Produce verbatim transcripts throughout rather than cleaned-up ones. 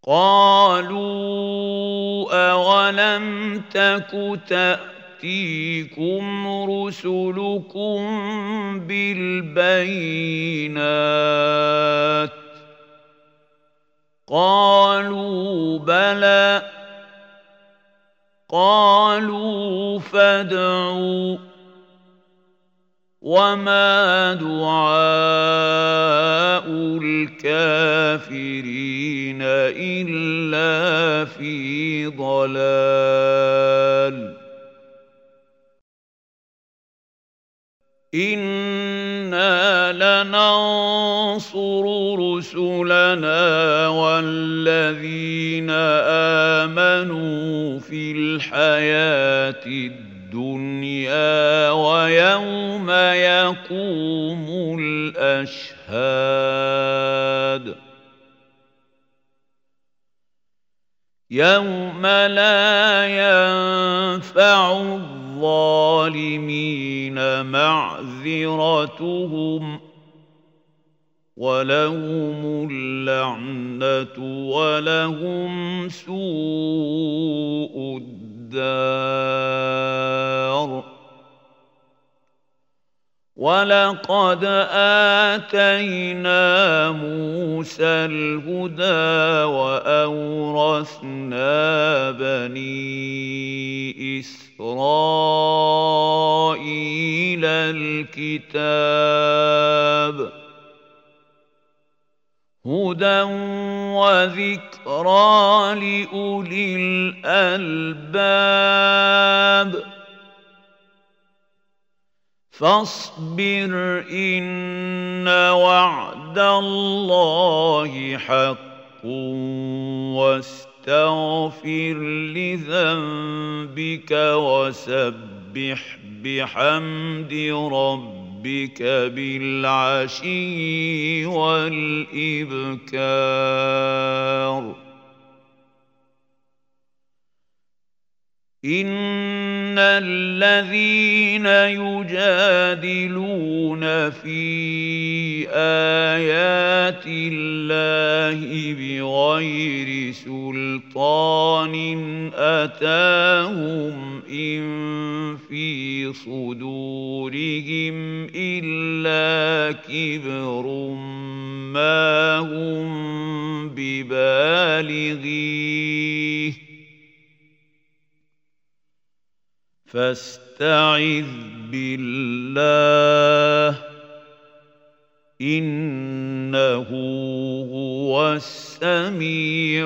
قالوا أولم تك تأتيكم رسلكم بالبينات قالوا بلى قالوا فادعوا وما دعاء الكافرين إلا في ضلال إنا لننصر رسلنا والذين آمنوا في الحياة الدنيا ويوم يقوم الأشهاد يوم لا ينفع الظالمين معذرتهم ولهم اللعنة ولهم سوء الدار ولقد آتينا موسى الهدى وأورثنا بني إسرائيل الكتاب هدى وذكرى لأولي الألباب فاصبر إن وعد الله حق واستغفر لذنبك وسبح بحمد ربك بالعشي والإبكار إن الذين يجادلون في آيات الله بغير سلطان أتاهم إن في صدورهم إلا كبر ما هم ببالغيه فاستعذ بالله إنه هو السميع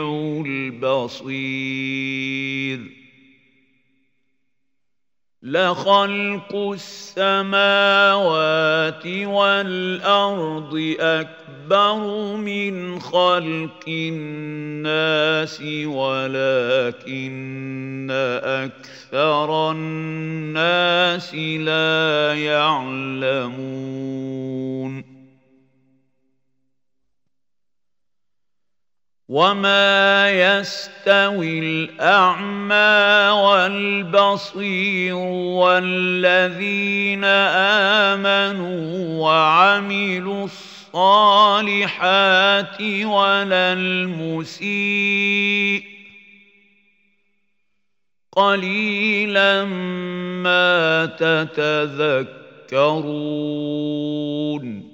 البصير لخلق السماوات والأرض أكبر من خلق الناس ولكن أكثر الناس لا يعلمون وما يستوي الأعمى والبصير والذين آمنوا وعملوا الصالحات ولا المسيء قليلا ما تتذكرون